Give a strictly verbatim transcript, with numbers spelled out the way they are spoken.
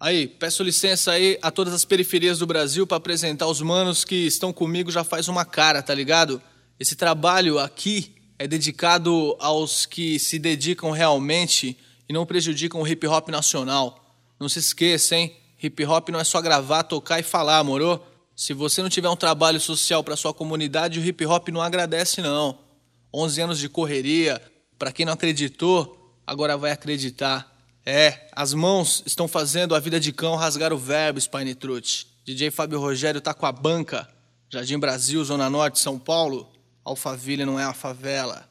Aí, peço licença aí a todas as periferias do Brasil para apresentar os manos que estão comigo já faz uma cara, tá ligado? Esse trabalho aqui é dedicado aos que se dedicam realmente e não prejudicam o hip hop nacional. Não se esqueça, hein? Hip hop não é só gravar, tocar e falar, moro? Se você não tiver um trabalho social para sua comunidade, o hip hop não agradece, não. onze anos de correria, para quem não acreditou, agora vai acreditar. É, as mãos estão fazendo a vida de cão rasgar o verbo, Spine Truth. D J Fábio Rogério tá com a banca. Jardim Brasil, Zona Norte, São Paulo. Alphaville não é a favela.